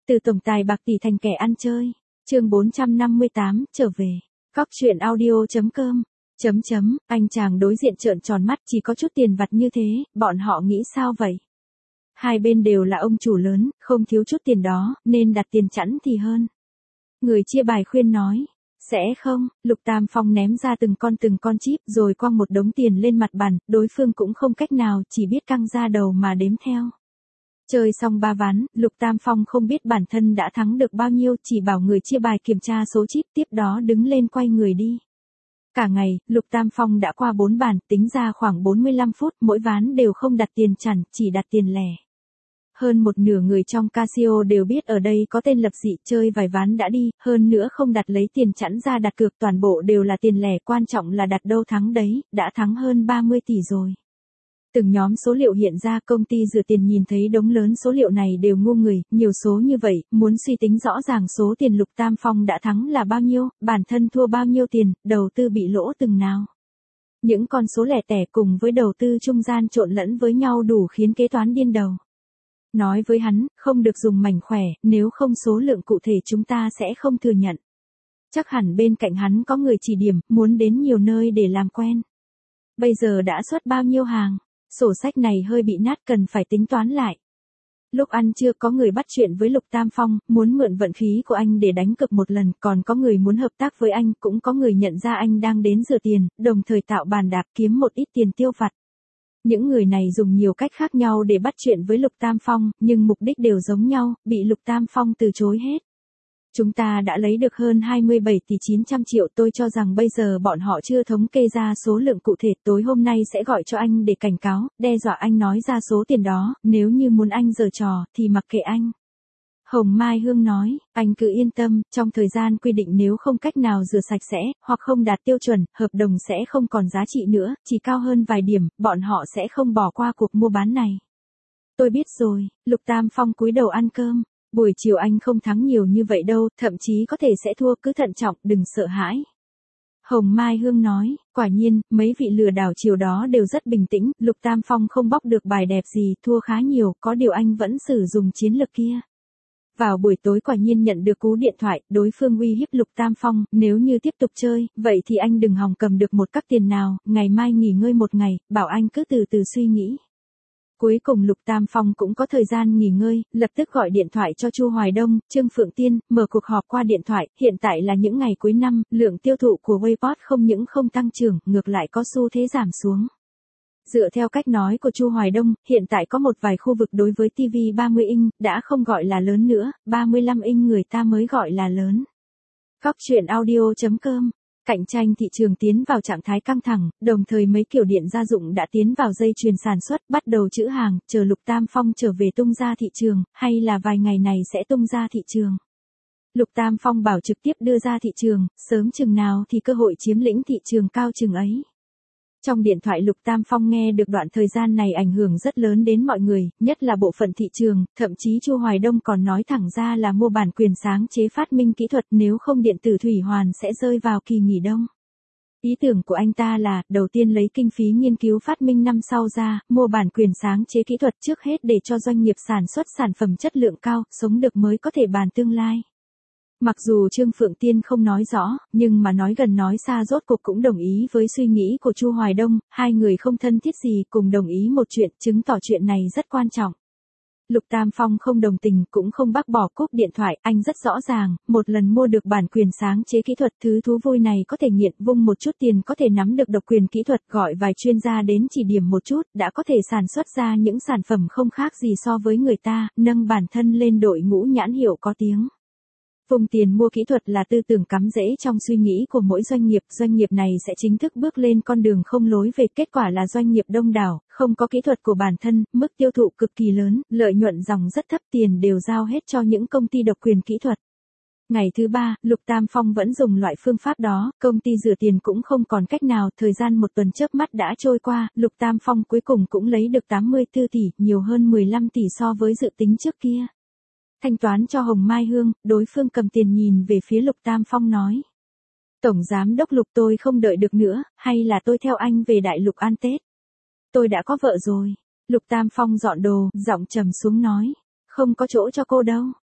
Từ tổng tài bạc tỷ thành kẻ ăn chơi. Chương 458, trở về. Góc truyện audio.com. Anh chàng đối diện trợn tròn mắt, chỉ có chút tiền vặt như thế, bọn họ nghĩ sao vậy? Hai bên đều là ông chủ lớn, không thiếu chút tiền đó, nên đặt tiền chẵn thì hơn. Người chia bài khuyên nói. Sẽ không, Lục Tam Phong ném ra từng con chip rồi quăng một đống tiền lên mặt bàn, đối phương cũng không cách nào, chỉ biết căng ra đầu mà đếm theo. Chơi xong 3 ván, Lục Tam Phong không biết bản thân đã thắng được bao nhiêu, chỉ bảo người chia bài kiểm tra số chip, tiếp đó đứng lên quay người đi. Cả ngày, Lục Tam Phong đã qua 4 bàn, tính ra khoảng 45 phút, mỗi ván đều không đặt tiền chẵn, chỉ đặt tiền lẻ. Hơn một nửa người trong Casio đều biết ở đây có tên lập dị, chơi vài ván đã đi, hơn nữa không đặt lấy tiền chẵn ra đặt cược, toàn bộ đều là tiền lẻ, quan trọng là đặt đâu thắng đấy, đã thắng hơn 30 tỷ rồi. Từng nhóm số liệu hiện ra, công ty rửa tiền nhìn thấy đống lớn số liệu này đều ngu người, nhiều số như vậy, muốn suy tính rõ ràng số tiền Lục Tam Phong đã thắng là bao nhiêu, bản thân thua bao nhiêu tiền, đầu tư bị lỗ từng nào. Những con số lẻ tẻ cùng với đầu tư trung gian trộn lẫn với nhau đủ khiến kế toán điên đầu. Nói với hắn, không được dùng mảnh khỏe, nếu không số lượng cụ thể chúng ta sẽ không thừa nhận. Chắc hẳn bên cạnh hắn có người chỉ điểm, muốn đến nhiều nơi để làm quen. Bây giờ đã xuất bao nhiêu hàng, sổ sách này hơi bị nát, cần phải tính toán lại. Lúc ăn trưa có người bắt chuyện với Lục Tam Phong, muốn mượn vận khí của anh để đánh cược một lần, còn có người muốn hợp tác với anh, cũng có người nhận ra anh đang đến rửa tiền, đồng thời tạo bàn đạp kiếm một ít tiền tiêu vặt. Những người này dùng nhiều cách khác nhau để bắt chuyện với Lục Tam Phong, nhưng mục đích đều giống nhau, bị Lục Tam Phong từ chối hết. Chúng ta đã lấy được hơn 27 tỷ 900 triệu, tôi cho rằng bây giờ bọn họ chưa thống kê ra số lượng cụ thể, tối hôm nay sẽ gọi cho anh để cảnh cáo, đe dọa anh nói ra số tiền đó, nếu như muốn anh giở trò, thì mặc kệ anh. Hồng Mai Hương nói, anh cứ yên tâm, trong thời gian quy định nếu không cách nào rửa sạch sẽ, hoặc không đạt tiêu chuẩn, hợp đồng sẽ không còn giá trị nữa, chỉ cao hơn vài điểm, bọn họ sẽ không bỏ qua cuộc mua bán này. Tôi biết rồi, Lục Tam Phong cúi đầu ăn cơm. Buổi chiều anh không thắng nhiều như vậy đâu, thậm chí có thể sẽ thua, cứ thận trọng, đừng sợ hãi. Hồng Mai Hương nói, quả nhiên, mấy vị lừa đảo chiều đó đều rất bình tĩnh, Lục Tam Phong không bóc được bài đẹp gì, thua khá nhiều, có điều anh vẫn sử dụng chiến lược kia. Vào buổi tối quả nhiên nhận được cú điện thoại, đối phương uy hiếp Lục Tam Phong, nếu như tiếp tục chơi, vậy thì anh đừng hòng cầm được một cắc tiền nào, ngày mai nghỉ ngơi một ngày, bảo anh cứ từ từ suy nghĩ. Cuối cùng Lục Tam Phong cũng có thời gian nghỉ ngơi, lập tức gọi điện thoại cho Chu Hoài Đông, Trương Phượng Tiên, mở cuộc họp qua điện thoại, hiện tại là những ngày cuối năm, lượng tiêu thụ của Wayport không những không tăng trưởng, ngược lại có xu thế giảm xuống. Dựa theo cách nói của Chu Hoài Đông, hiện tại có một vài khu vực đối với TV 30 inch, đã không gọi là lớn nữa, 35 inch người ta mới gọi là lớn. Góc truyện audio.com. Cạnh tranh thị trường tiến vào trạng thái căng thẳng, đồng thời mấy kiểu điện gia dụng đã tiến vào dây chuyền sản xuất, bắt đầu trữ hàng, chờ Lục Tam Phong trở về tung ra thị trường, hay là vài ngày này sẽ tung ra thị trường. Lục Tam Phong bảo trực tiếp đưa ra thị trường, sớm chừng nào thì cơ hội chiếm lĩnh thị trường cao chừng ấy. Trong điện thoại Lục Tam Phong nghe được đoạn thời gian này ảnh hưởng rất lớn đến mọi người, nhất là bộ phận thị trường, thậm chí Chu Hoài Đông còn nói thẳng ra là mua bản quyền sáng chế phát minh kỹ thuật, nếu không điện tử thủy hoàn sẽ rơi vào kỳ nghỉ đông. Ý tưởng của anh ta là, đầu tiên lấy kinh phí nghiên cứu phát minh năm sau ra, mua bản quyền sáng chế kỹ thuật trước hết để cho doanh nghiệp sản xuất sản phẩm chất lượng cao, sống được mới có thể bàn tương lai. Mặc dù Trương Phượng Tiên không nói rõ, nhưng mà nói gần nói xa rốt cuộc cũng đồng ý với suy nghĩ của Chu Hoài Đông, hai người không thân thiết gì, cùng đồng ý một chuyện, chứng tỏ chuyện này rất quan trọng. Lục Tam Phong không đồng tình, cũng không bác bỏ cúp điện thoại, anh rất rõ ràng, một lần mua được bản quyền sáng chế kỹ thuật, thứ thú vui này có thể nghiện, vung một chút tiền có thể nắm được độc quyền kỹ thuật, gọi vài chuyên gia đến chỉ điểm một chút, đã có thể sản xuất ra những sản phẩm không khác gì so với người ta, nâng bản thân lên đội ngũ nhãn hiệu có tiếng. Vùng tiền mua kỹ thuật là tư tưởng cắm rễ trong suy nghĩ của mỗi doanh nghiệp này sẽ chính thức bước lên con đường không lối về, kết quả là doanh nghiệp đông đảo, không có kỹ thuật của bản thân, mức tiêu thụ cực kỳ lớn, lợi nhuận dòng rất thấp, tiền đều giao hết cho những công ty độc quyền kỹ thuật. Ngày thứ 3, Lục Tam Phong vẫn dùng loại phương pháp đó, công ty rửa tiền cũng không còn cách nào, thời gian một tuần chớp mắt đã trôi qua, Lục Tam Phong cuối cùng cũng lấy được 84 tỷ, nhiều hơn 15 tỷ so với dự tính trước kia. Thanh toán cho Hồng Mai Hương, đối phương cầm tiền nhìn về phía Lục Tam Phong nói. Tổng giám đốc Lục, tôi không đợi được nữa, hay là tôi theo anh về Đại Lục ăn Tết? Tôi đã có vợ rồi. Lục Tam Phong dọn đồ, giọng trầm xuống nói. Không có chỗ cho cô đâu.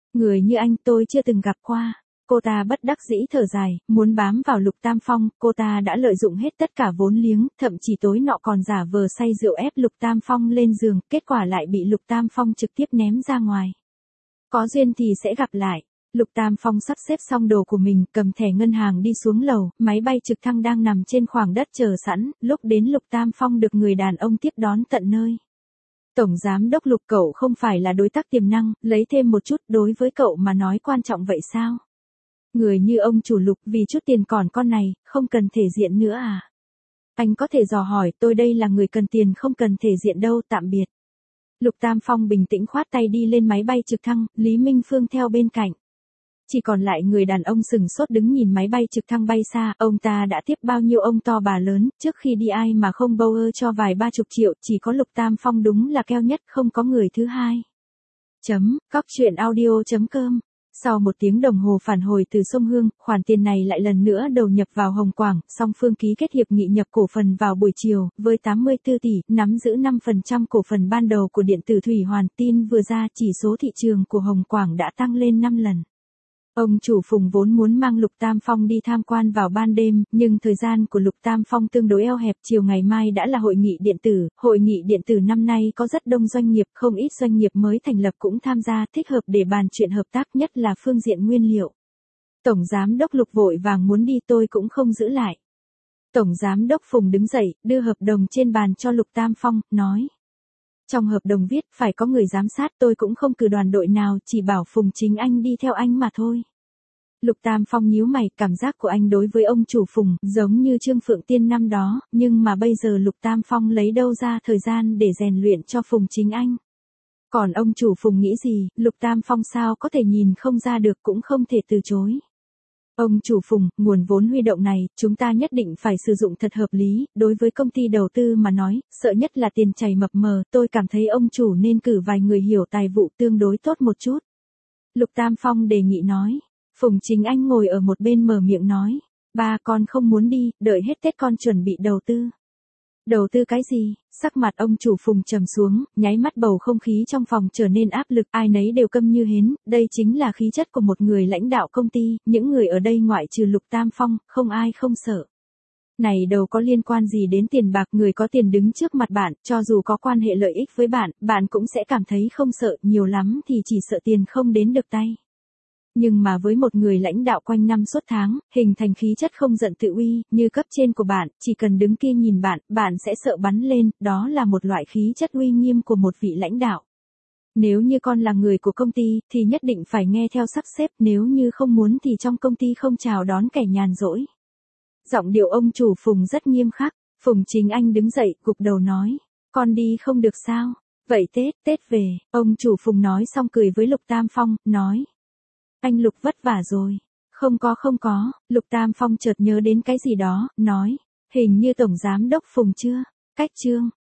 Người như anh tôi chưa từng gặp qua. Cô ta bất đắc dĩ thở dài, muốn bám vào Lục Tam Phong, cô ta đã lợi dụng hết tất cả vốn liếng, thậm chí tối nọ còn giả vờ say rượu ép Lục Tam Phong lên giường, kết quả lại bị Lục Tam Phong trực tiếp ném ra ngoài. Có duyên thì sẽ gặp lại. Lục Tam Phong sắp xếp xong đồ của mình, cầm thẻ ngân hàng đi xuống lầu, máy bay trực thăng đang nằm trên khoảng đất chờ sẵn, lúc đến Lục Tam Phong được người đàn ông tiếp đón tận nơi. Tổng giám đốc Lục, cậu không phải là đối tác tiềm năng, lấy thêm một chút, đối với cậu mà nói quan trọng vậy sao? Người như ông chủ Lục, vì chút tiền còn con này, không cần thể diện nữa à? Anh có thể dò hỏi, tôi đây là người cần tiền không cần thể diện đâu, tạm biệt. Lục Tam Phong bình tĩnh khoát tay đi lên máy bay trực thăng, Lý Minh Phương theo bên cạnh. Chỉ còn lại người đàn ông sừng sốt đứng nhìn máy bay trực thăng bay xa, ông ta đã tiếp bao nhiêu ông to bà lớn, trước khi đi ai mà không bâu ơ cho vài 30 triệu, chỉ có Lục Tam Phong đúng là keo nhất, không có người thứ hai. Cóc truyện audio.com. Sau 1 tiếng đồng hồ phản hồi từ sông Hương, khoản tiền này lại lần nữa đầu nhập vào Hồng Quảng, song phương ký kết hiệp nghị nhập cổ phần vào buổi chiều, với 84 tỷ, nắm giữ 5% cổ phần ban đầu của điện tử Thủy Hoàn. Tin vừa ra, chỉ số thị trường của Hồng Quảng đã tăng lên 5 lần. Ông chủ Phùng vốn muốn mang Lục Tam Phong đi tham quan vào ban đêm, nhưng thời gian của Lục Tam Phong tương đối eo hẹp, chiều ngày mai đã là hội nghị điện tử năm nay có rất đông doanh nghiệp, không ít doanh nghiệp mới thành lập cũng tham gia, thích hợp để bàn chuyện hợp tác, nhất là phương diện nguyên liệu. Tổng giám đốc Lục vội vàng muốn đi, tôi cũng không giữ lại. Tổng giám đốc Phùng đứng dậy, đưa hợp đồng trên bàn cho Lục Tam Phong, nói. Trong hợp đồng viết, phải có người giám sát, tôi cũng không cử đoàn đội nào, chỉ bảo Phùng chính anh đi theo anh mà thôi. Lục Tam Phong nhíu mày, cảm giác của anh đối với ông chủ Phùng, giống như Trương Phượng Tiên năm đó, nhưng mà bây giờ Lục Tam Phong lấy đâu ra thời gian để rèn luyện cho Phùng chính anh. Còn ông chủ Phùng nghĩ gì, Lục Tam Phong sao có thể nhìn không ra được, cũng không thể từ chối. Ông chủ Phùng, nguồn vốn huy động này, chúng ta nhất định phải sử dụng thật hợp lý, đối với công ty đầu tư mà nói, sợ nhất là tiền chảy mập mờ, tôi cảm thấy ông chủ nên cử vài người hiểu tài vụ tương đối tốt một chút. Lục Tam Phong đề nghị nói. Phùng chính anh ngồi ở một bên mở miệng nói. Ba, con không muốn đi, đợi hết Tết con chuẩn bị đầu tư. Đầu tư cái gì? Sắc mặt ông chủ Phùng trầm xuống, nháy mắt bầu không khí trong phòng trở nên áp lực, ai nấy đều câm như hến, đây chính là khí chất của một người lãnh đạo công ty, những người ở đây ngoại trừ Lục Tam Phong, không ai không sợ. Này đâu có liên quan gì đến tiền bạc, người có tiền đứng trước mặt bạn, cho dù có quan hệ lợi ích với bạn, bạn cũng sẽ cảm thấy không sợ, nhiều lắm thì chỉ sợ tiền không đến được tay. Nhưng mà với một người lãnh đạo quanh năm suốt tháng, hình thành khí chất không giận tự uy, như cấp trên của bạn, chỉ cần đứng kia nhìn bạn, bạn sẽ sợ bắn lên, đó là một loại khí chất uy nghiêm của một vị lãnh đạo. Nếu như con là người của công ty, thì nhất định phải nghe theo sắp xếp, nếu như không muốn thì trong công ty không chào đón kẻ nhàn rỗi. Giọng điệu ông chủ Phùng rất nghiêm khắc, Phùng chính anh đứng dậy, gục đầu nói, con đi không được sao, vậy Tết về, ông chủ Phùng nói xong cười với Lục Tam Phong, nói. Anh Lục vất vả rồi. Không có, Lục Tam Phong chợt nhớ đến cái gì đó, nói. Hình như Tổng Giám đốc Phùng chưa? Cách chương.